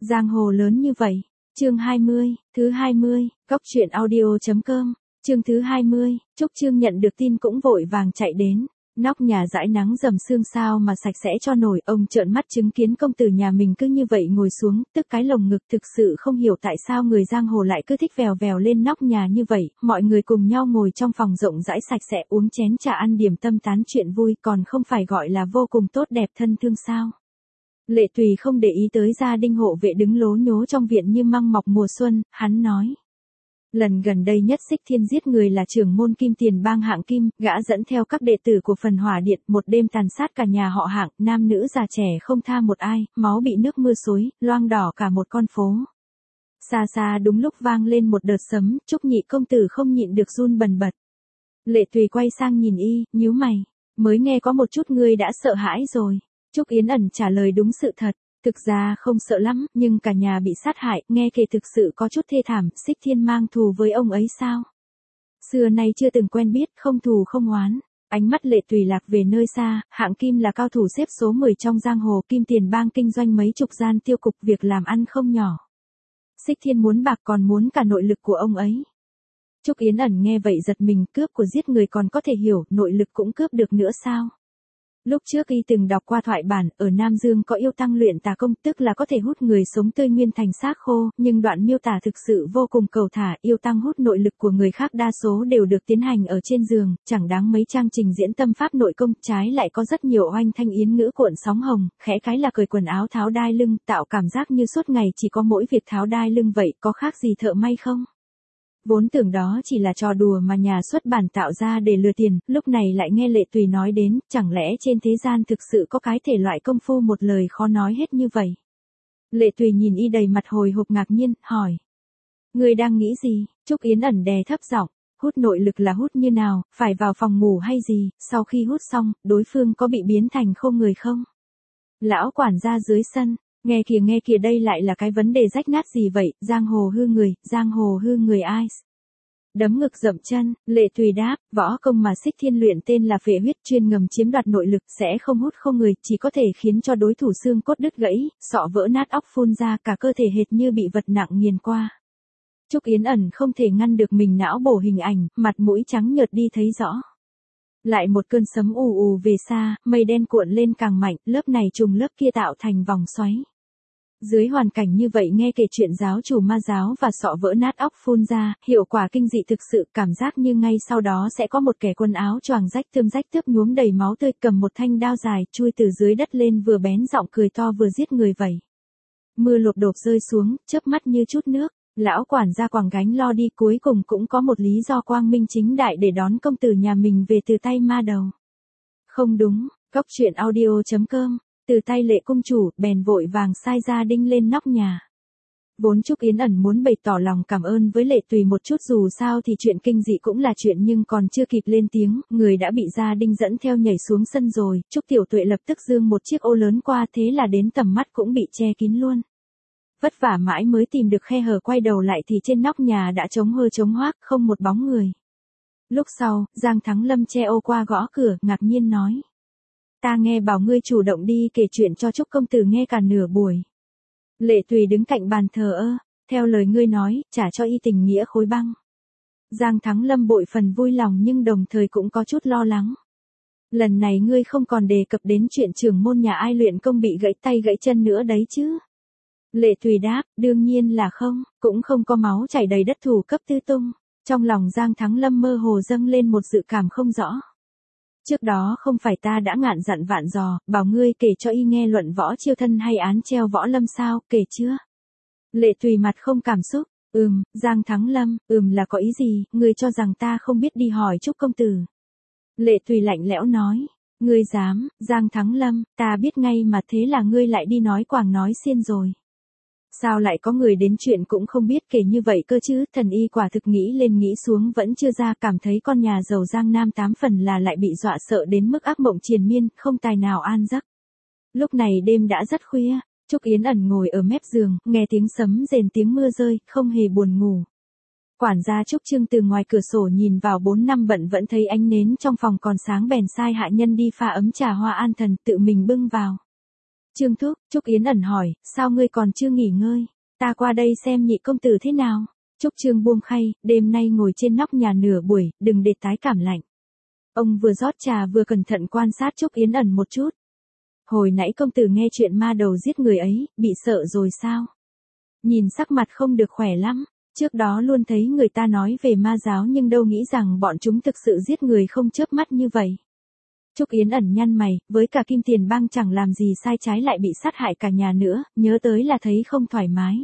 Giang hồ lớn như vậy. Chương 20, thứ 20, Cóc truyện audio.com. Chương thứ 20, Trúc Trương nhận được tin cũng vội vàng chạy đến. Nóc nhà dãi nắng dầm sương sao mà sạch sẽ cho nổi, ông trợn mắt chứng kiến công tử nhà mình cứ như vậy ngồi xuống, tức cái lồng ngực, thực sự không hiểu tại sao người giang hồ lại cứ thích vèo vèo lên nóc nhà như vậy. Mọi người cùng nhau ngồi trong phòng rộng rãi sạch sẽ uống chén trà ăn điểm tâm tán chuyện vui, còn không phải gọi là vô cùng tốt đẹp thân thương sao. Lệ Tùy không để ý tới gia đình hộ vệ đứng lố nhố trong viện như măng mọc mùa xuân, hắn nói. Lần gần đây nhất Xích Thiên giết người là trưởng môn Kim Tiền Bang Hạng Kim, gã dẫn theo các đệ tử của Phần Hỏa Điện, một đêm tàn sát cả nhà họ Hạng, nam nữ già trẻ không tha một ai, máu bị nước mưa xối, loang đỏ cả một con phố. Xa xa đúng lúc vang lên một đợt sấm, Trúc nhị công tử không nhịn được run bần bật. Lệ Tùy quay sang nhìn y, nhíu mày, mới nghe có một chút ngươi đã sợ hãi rồi. Trúc Yến ẩn trả lời đúng sự thật. Thực ra không sợ lắm, nhưng cả nhà bị sát hại, nghe kể thực sự có chút thê thảm. Xích Thiên mang thù với ông ấy sao? Xưa nay chưa từng quen biết, không thù không oán. Ánh mắt Lệ Tùy lạc về nơi xa, Hạng Kim là cao thủ xếp số 10 trong giang hồ, Kim Tiền Bang kinh doanh mấy chục gian tiêu cục, việc làm ăn không nhỏ. Xích Thiên muốn bạc còn muốn cả nội lực của ông ấy. Trúc Yến ẩn nghe vậy giật mình, cướp của giết người còn có thể hiểu, nội lực cũng cướp được nữa sao? Lúc trước y từng đọc qua thoại bản, ở Nam Dương có yêu tăng luyện tà công, tức là có thể hút người sống tươi nguyên thành xác khô, nhưng đoạn miêu tả thực sự vô cùng cầu thả, yêu tăng hút nội lực của người khác đa số đều được tiến hành ở trên giường, chẳng đáng mấy trang trình diễn tâm pháp nội công, trái lại có rất nhiều oanh thanh yến ngữ cuộn sóng hồng, khẽ cái là cởi quần áo tháo đai lưng, tạo cảm giác như suốt ngày chỉ có mỗi việc tháo đai lưng vậy, có khác gì thợ may không? Vốn tưởng đó chỉ là trò đùa mà nhà xuất bản tạo ra để lừa tiền, lúc này lại nghe Lệ Tùy nói đến, chẳng lẽ trên thế gian thực sự có cái thể loại công phu một lời khó nói hết như vậy. Lệ Tùy nhìn y đầy mặt hồi hộp ngạc nhiên, hỏi. Người đang nghĩ gì? Trúc Yến ẩn đè thấp giọng, hút nội lực là hút như nào, phải vào phòng ngủ hay gì, sau khi hút xong, đối phương có bị biến thành khô người không? Lão quản gia dưới sân. Nghe kìa đây lại là cái vấn đề rách nát gì vậy, giang hồ hư người ai? Đấm ngực dậm chân, Lệ Tùy đáp, võ công mà Xích Thiên luyện tên là phệ huyết, chuyên ngầm chiếm đoạt nội lực, sẽ không hút không người, chỉ có thể khiến cho đối thủ xương cốt đứt gãy, sọ vỡ nát óc phun ra, cả cơ thể hệt như bị vật nặng nghiền qua. Trúc Yến ẩn không thể ngăn được mình não bổ hình ảnh, mặt mũi trắng nhợt đi thấy rõ. Lại một cơn sấm ù ù về xa, mây đen cuộn lên càng mạnh, lớp này trùng lớp kia tạo thành vòng xoáy. Dưới hoàn cảnh như vậy nghe kể chuyện giáo chủ ma giáo và sọ vỡ nát óc phun ra, hiệu quả kinh dị thực sự, cảm giác như ngay sau đó sẽ có một kẻ quần áo choàng rách tươm nhuốm đầy máu tươi cầm một thanh đao dài chui từ dưới đất lên vừa bén giọng cười to vừa giết người vậy. Mưa lộp đột rơi xuống, chớp mắt như chút nước, lão quản gia quàng gánh lo đi cuối cùng cũng có một lý do quang minh chính đại để đón công tử nhà mình về từ tay ma đầu. Không đúng, Cóc truyện audio.com. Từ tay Lệ công chủ, bèn vội vàng sai gia đinh lên nóc nhà. Vốn Trúc Yến ẩn muốn bày tỏ lòng cảm ơn với Lệ Tùy một chút, dù sao thì chuyện kinh dị cũng là chuyện, nhưng còn chưa kịp lên tiếng, người đã bị gia đinh dẫn theo nhảy xuống sân rồi. Trúc Tiểu Tuệ lập tức giương một chiếc ô lớn qua, thế là đến tầm mắt cũng bị che kín luôn. Vất vả mãi mới tìm được khe hở, quay đầu lại thì trên nóc nhà đã trống hơ trống hoác, không một bóng người. Lúc sau, Giang Thắng Lâm che ô qua gõ cửa, ngạc nhiên nói. Ta nghe bảo ngươi chủ động đi kể chuyện cho Trúc công tử nghe cả nửa buổi. Lệ Tùy đứng cạnh bàn thờ ơ, theo lời ngươi nói, trả cho y tình nghĩa khối băng. Giang Thắng Lâm bội phần vui lòng nhưng đồng thời cũng có chút lo lắng. Lần này ngươi không còn đề cập đến chuyện trưởng môn nhà ai luyện công bị gãy tay gãy chân nữa đấy chứ? Lệ Tùy đáp, đương nhiên là không, cũng không có máu chảy đầy đất thủ cấp tứ tung. Trong lòng Giang Thắng Lâm mơ hồ dâng lên một dự cảm không rõ. Trước đó không phải ta đã ngạn dặn vạn dò, bảo ngươi kể cho y nghe luận võ chiêu thân hay án treo võ lâm sao, kể chưa? Lệ Tùy mặt không cảm xúc, Giang Thắng Lâm, là có ý gì, ngươi cho rằng ta không biết đi hỏi Trúc công tử. Lệ Tùy lạnh lẽo nói, ngươi dám, Giang Thắng Lâm, ta biết ngay mà, thế là ngươi lại đi nói quàng nói xiên rồi. Sao lại có người đến chuyện cũng không biết kể như vậy cơ chứ? Thần y quả thực nghĩ lên nghĩ xuống vẫn chưa ra, cảm thấy con nhà giàu Giang Nam 8 phần là lại bị dọa sợ đến mức ác mộng triền miên, không tài nào an giấc. Lúc này đêm đã rất khuya, Trúc Yến ẩn ngồi ở mép giường, nghe tiếng sấm rền tiếng mưa rơi, không hề buồn ngủ. Quản gia Trúc Trương từ ngoài cửa sổ nhìn vào 4 năm bận vẫn thấy ánh nến trong phòng còn sáng, bèn sai hạ nhân đi pha ấm trà hoa an thần, tự mình bưng vào. Trương Thúc, Trúc Yến ẩn hỏi, sao ngươi còn chưa nghỉ ngơi? Ta qua đây xem nhị công tử thế nào. Trúc Trương buông khay, đêm nay ngồi trên nóc nhà nửa buổi, đừng để tái cảm lạnh. Ông vừa rót trà vừa cẩn thận quan sát Trúc Yến ẩn một chút. Hồi nãy công tử nghe chuyện ma đầu giết người ấy, bị sợ rồi sao? Nhìn sắc mặt không được khỏe lắm. Trước đó luôn thấy người ta nói về ma giáo nhưng đâu nghĩ rằng bọn chúng thực sự giết người không chớp mắt như vậy. Trúc Yến ẩn nhăn mày, với cả Kim Tiền Bang chẳng làm gì sai trái lại bị sát hại cả nhà nữa, nhớ tới là thấy không thoải mái.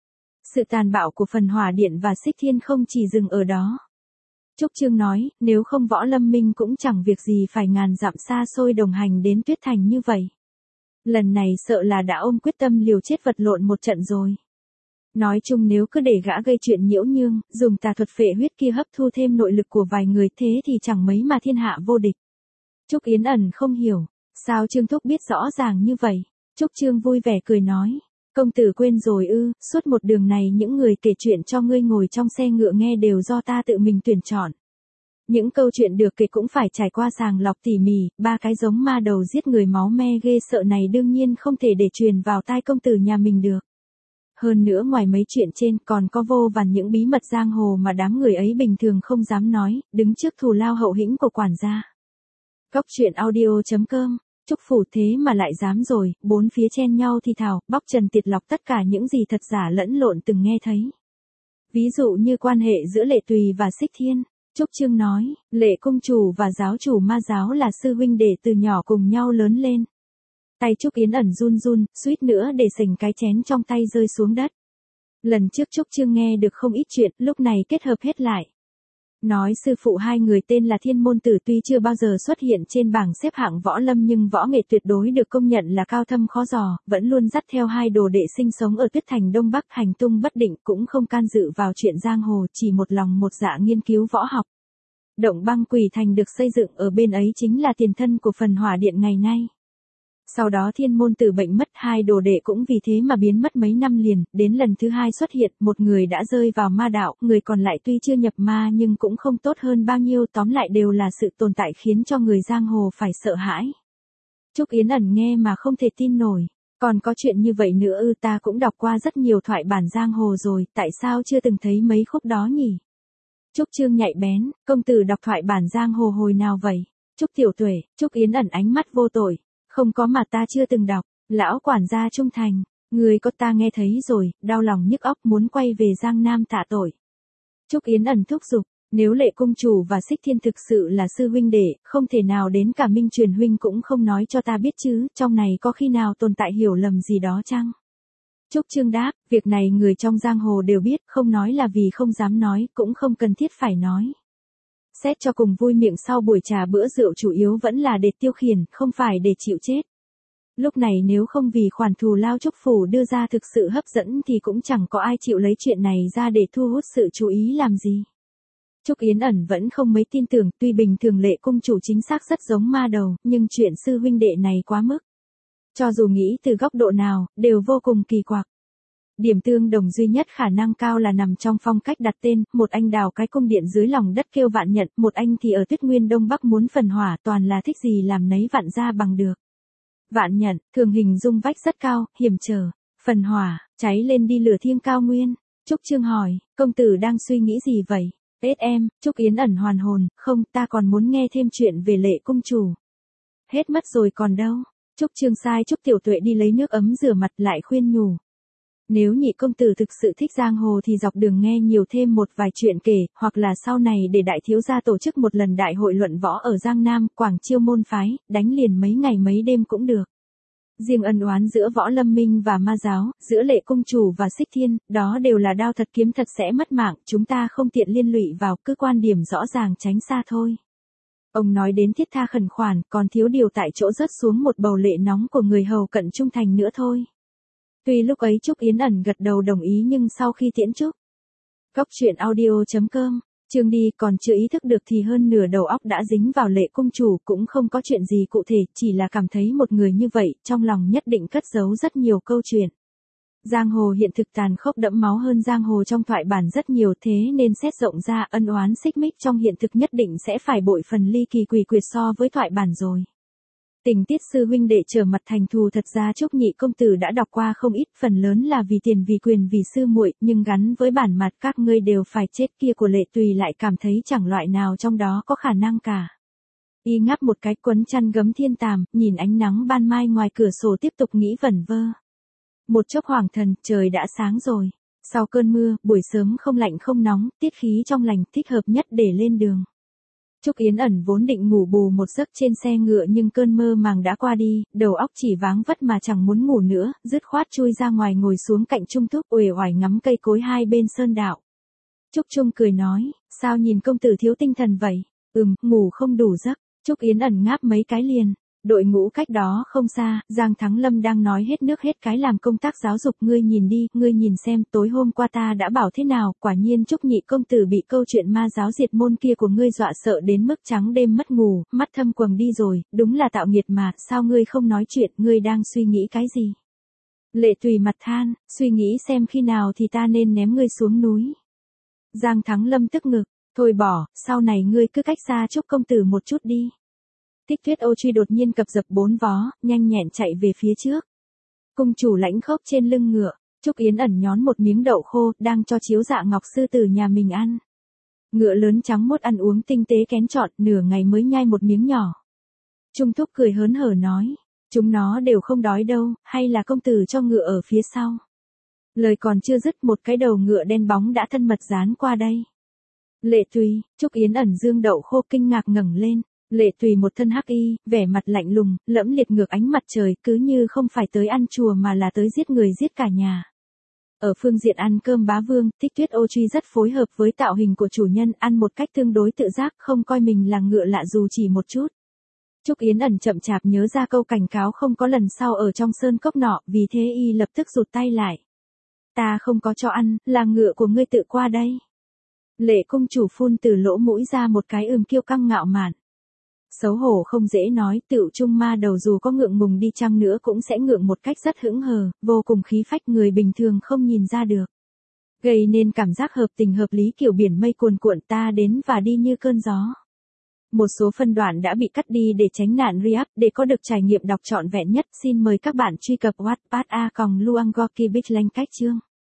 Sự tàn bạo của phần hỏa điện và xích thiên không chỉ dừng ở đó. Trúc Trương nói, nếu không Võ Lâm Minh cũng chẳng việc gì phải ngàn dặm xa xôi đồng hành đến Tuyết Thành như vậy. Lần này sợ là đã ôm quyết tâm liều chết vật lộn một trận rồi. Nói chung nếu cứ để gã gây chuyện nhiễu nhương, dùng tà thuật phệ huyết kia hấp thu thêm nội lực của vài người thế thì chẳng mấy mà thiên hạ vô địch. Trúc Yến ẩn không hiểu, sao Trương Thúc biết rõ ràng như vậy? Trúc Trương vui vẻ cười nói, công tử quên rồi ư, suốt một đường này những người kể chuyện cho ngươi ngồi trong xe ngựa nghe đều do ta tự mình tuyển chọn. Những câu chuyện được kể cũng phải trải qua sàng lọc tỉ mỉ, ba cái giống ma đầu giết người máu me ghê sợ này đương nhiên không thể để truyền vào tai công tử nhà mình được. Hơn nữa ngoài mấy chuyện trên còn có vô vàn những bí mật giang hồ mà đám người ấy bình thường không dám nói, đứng trước thù lao hậu hĩnh của quản gia. Góc truyện audio.com, Trúc Phủ thế mà lại dám rồi, bốn phía chen nhau thì thào, bóc trần tiệt lọc tất cả những gì thật giả lẫn lộn từng nghe thấy. Ví dụ như quan hệ giữa Lệ Tùy và Xích Thiên. Trúc Trương nói, Lệ Cung Chủ và giáo chủ ma giáo là sư huynh đệ từ nhỏ cùng nhau lớn lên. Tay Trúc Yến ẩn run run, suýt nữa để sình cái chén trong tay rơi xuống đất. Lần trước Trúc Trương nghe được không ít chuyện, lúc này kết hợp hết lại. Nói sư phụ hai người tên là Thiên Môn Tử tuy chưa bao giờ xuất hiện trên bảng xếp hạng võ lâm nhưng võ nghệ tuyệt đối được công nhận là cao thâm khó dò, vẫn luôn dắt theo hai đồ đệ sinh sống ở Tuyết Thành Đông Bắc hành tung bất định cũng không can dự vào chuyện giang hồ chỉ một lòng một dạ nghiên cứu võ học. Động Băng Quỷ Thành được xây dựng ở bên ấy chính là tiền thân của phần hỏa điện ngày nay. Sau đó Thiên Môn Tử bệnh mất, hai đồ đệ cũng vì thế mà biến mất mấy năm liền, đến lần thứ hai xuất hiện, một người đã rơi vào ma đạo, người còn lại tuy chưa nhập ma nhưng cũng không tốt hơn bao nhiêu, tóm lại đều là sự tồn tại khiến cho người giang hồ phải sợ hãi. Trúc Yến ẩn nghe mà không thể tin nổi, còn có chuyện như vậy nữa ư? Ta cũng đọc qua rất nhiều thoại bản giang hồ rồi, tại sao chưa từng thấy mấy khúc đó nhỉ? Trúc Trương nhạy bén, công tử đọc thoại bản giang hồ hồi nào vậy? Trúc Tiểu Tuệ, Trúc Yến ẩn ánh mắt vô tội. Không có mà ta chưa từng đọc, lão quản gia trung thành, người có ta nghe thấy rồi, đau lòng nhức óc muốn quay về Giang Nam tạ tội. Trúc Yến ẩn thúc giục, nếu Lệ Cung Chủ và Xích Thiên thực sự là sư huynh đệ, không thể nào đến cả Minh Truyền huynh cũng không nói cho ta biết chứ, trong này có khi nào tồn tại hiểu lầm gì đó chăng? Trúc Trương đáp, việc này người trong giang hồ đều biết, không nói là vì không dám nói, cũng không cần thiết phải nói. Xét cho cùng vui miệng sau buổi trà bữa rượu chủ yếu vẫn là để tiêu khiển, không phải để chịu chết. Lúc này nếu không vì khoản thù lao Trúc Phủ đưa ra thực sự hấp dẫn thì cũng chẳng có ai chịu lấy chuyện này ra để thu hút sự chú ý làm gì. Trúc Yến ẩn vẫn không mấy tin tưởng, tuy bình thường Lệ Cung Chủ chính xác rất giống ma đầu, nhưng chuyện sư huynh đệ này quá mức. Cho dù nghĩ từ góc độ nào, đều vô cùng kỳ quặc. Điểm tương đồng duy nhất khả năng cao là nằm trong phong cách đặt tên, một anh đào cái cung điện dưới lòng đất kêu vạn nhận, một anh thì ở Tuyết Nguyên Đông Bắc muốn phần hỏa, toàn là thích gì làm nấy vạn ra bằng được. Vạn nhận, thường hình dung vách rất cao, hiểm trở, phần hỏa, cháy lên đi lửa thiêng cao nguyên. Trúc Trương hỏi, công tử đang suy nghĩ gì vậy? Hết em, Trúc Yến ẩn hoàn hồn, không, ta còn muốn nghe thêm chuyện về Lệ Cung Chủ. Hết mất rồi còn đâu. Trúc Trương sai Trúc Tiểu Tuệ đi lấy nước ấm rửa mặt lại khuyên nhủ. Nếu nhị công tử thực sự thích giang hồ thì dọc đường nghe nhiều thêm một vài chuyện kể, hoặc là sau này để đại thiếu gia tổ chức một lần đại hội luận võ ở Giang Nam, Quảng Chiêu môn phái, đánh liền mấy ngày mấy đêm cũng được. Riêng ân oán giữa Võ Lâm Minh và ma giáo, giữa Lệ Cung Chủ và Xích Thiên, đó đều là đao thật kiếm thật sẽ mất mạng, chúng ta không tiện liên lụy vào, cứ quan điểm rõ ràng tránh xa thôi. Ông nói đến thiết tha khẩn khoản, còn thiếu điều tại chỗ rớt xuống một bầu lệ nóng của người hầu cận trung thành nữa thôi. Tuy lúc ấy Trúc Yến ẩn gật đầu đồng ý nhưng sau khi tiễn Trúc. Góc truyện audio.com, Trương đi còn chưa ý thức được thì hơn nửa đầu óc đã dính vào Lệ Cung Chủ, cũng không có chuyện gì cụ thể, chỉ là cảm thấy một người như vậy, trong lòng nhất định cất giấu rất nhiều câu chuyện. Giang hồ hiện thực tàn khốc đẫm máu hơn giang hồ trong thoại bản rất nhiều, thế nên xét rộng ra ân oán xích mích trong hiện thực nhất định sẽ phải bội phần ly kỳ quỷ quyệt so với thoại bản rồi. Tình tiết sư huynh đệ trở mặt thành thù thật ra Trúc nhị công tử đã đọc qua không ít, phần lớn là vì tiền vì quyền vì sư muội, nhưng gắn với bản mặt các ngươi đều phải chết kia của Lệ Tùy lại cảm thấy chẳng loại nào trong đó có khả năng cả. Y ngáp một cái quấn chăn gấm thiên tàm, nhìn ánh nắng ban mai ngoài cửa sổ tiếp tục nghĩ vẩn vơ. Một chốc hoàng thần, trời đã sáng rồi. Sau cơn mưa, buổi sớm không lạnh không nóng, tiết khí trong lành, thích hợp nhất để lên đường. Trúc Yến Ẩn vốn định ngủ bù một giấc trên xe ngựa nhưng cơn mơ màng đã qua đi, đầu óc chỉ váng vất mà chẳng muốn ngủ nữa, dứt khoát chui ra ngoài ngồi xuống cạnh Trung Thúc uể oải ngắm cây cối hai bên sơn đạo. Trúc Trung cười nói, sao nhìn công tử thiếu tinh thần vậy? Ngủ không đủ giấc. Trúc Yến Ẩn ngáp mấy cái liền. Đội ngũ cách đó không xa, Giang Thắng Lâm đang nói hết nước hết cái làm công tác giáo dục, ngươi nhìn đi, ngươi nhìn xem, tối hôm qua ta đã bảo thế nào, quả nhiên Trúc nhị công tử bị câu chuyện ma giáo diệt môn kia của ngươi dọa sợ đến mức trắng đêm mất ngủ, mắt thâm quầng đi rồi, đúng là tạo nghiệt mà, sao ngươi không nói chuyện, ngươi đang suy nghĩ cái gì? Lệ Tùy mặt than, suy nghĩ xem khi nào thì ta nên ném ngươi xuống núi. Giang Thắng Lâm tức ngực, thôi bỏ, sau này ngươi cứ cách xa Trúc công tử một chút đi. Tích Tuyết Ô Truy đột nhiên cập dập bốn vó, nhanh nhẹn chạy về phía trước. Cung chủ lãnh khốc trên lưng ngựa, Trúc Yến Ẩn nhón một miếng đậu khô, đang cho Chiếu Dạ Ngọc sư tử nhà mình ăn. Ngựa lớn trắng mốt ăn uống tinh tế kén chọn, nửa ngày mới nhai một miếng nhỏ. Trung Thúc cười hớn hở nói, chúng nó đều không đói đâu, hay là công tử cho ngựa ở phía sau. Lời còn chưa dứt một cái đầu ngựa đen bóng đã thân mật dán qua đây. Lệ Tùy, Trúc Yến Ẩn dương đậu khô kinh ngạc ngẩng lên. Lệ Tùy một thân hắc y, vẻ mặt lạnh lùng, lẫm liệt ngược ánh mặt trời, cứ như không phải tới ăn chùa mà là tới giết người giết cả nhà. Ở phương diện ăn cơm bá vương, Tích Tuyết Ô Truy rất phối hợp với tạo hình của chủ nhân, ăn một cách tương đối tự giác, không coi mình là ngựa lạ dù chỉ một chút. Trúc Yến Ẩn chậm chạp nhớ ra câu cảnh cáo không có lần sau ở trong sơn cốc nọ, vì thế y lập tức rụt tay lại. Ta không có cho ăn, là ngựa của ngươi tự qua đây. Lệ cung chủ phun từ lỗ mũi ra một cái kiêu căng ngạo mạn. Xấu hổ không dễ nói, tựu trung ma đầu dù có ngượng ngùng đi chăng nữa cũng sẽ ngượng một cách rất hững hờ, vô cùng khí phách người bình thường không nhìn ra được. Gây nên cảm giác hợp tình hợp lý kiểu biển mây cuồn cuộn ta đến và đi như cơn gió. Một số phân đoạn đã bị cắt đi để tránh nạn re-up, để có được trải nghiệm đọc trọn vẹn nhất, xin mời các bạn truy cập Wattpad a.luangorki cách chương.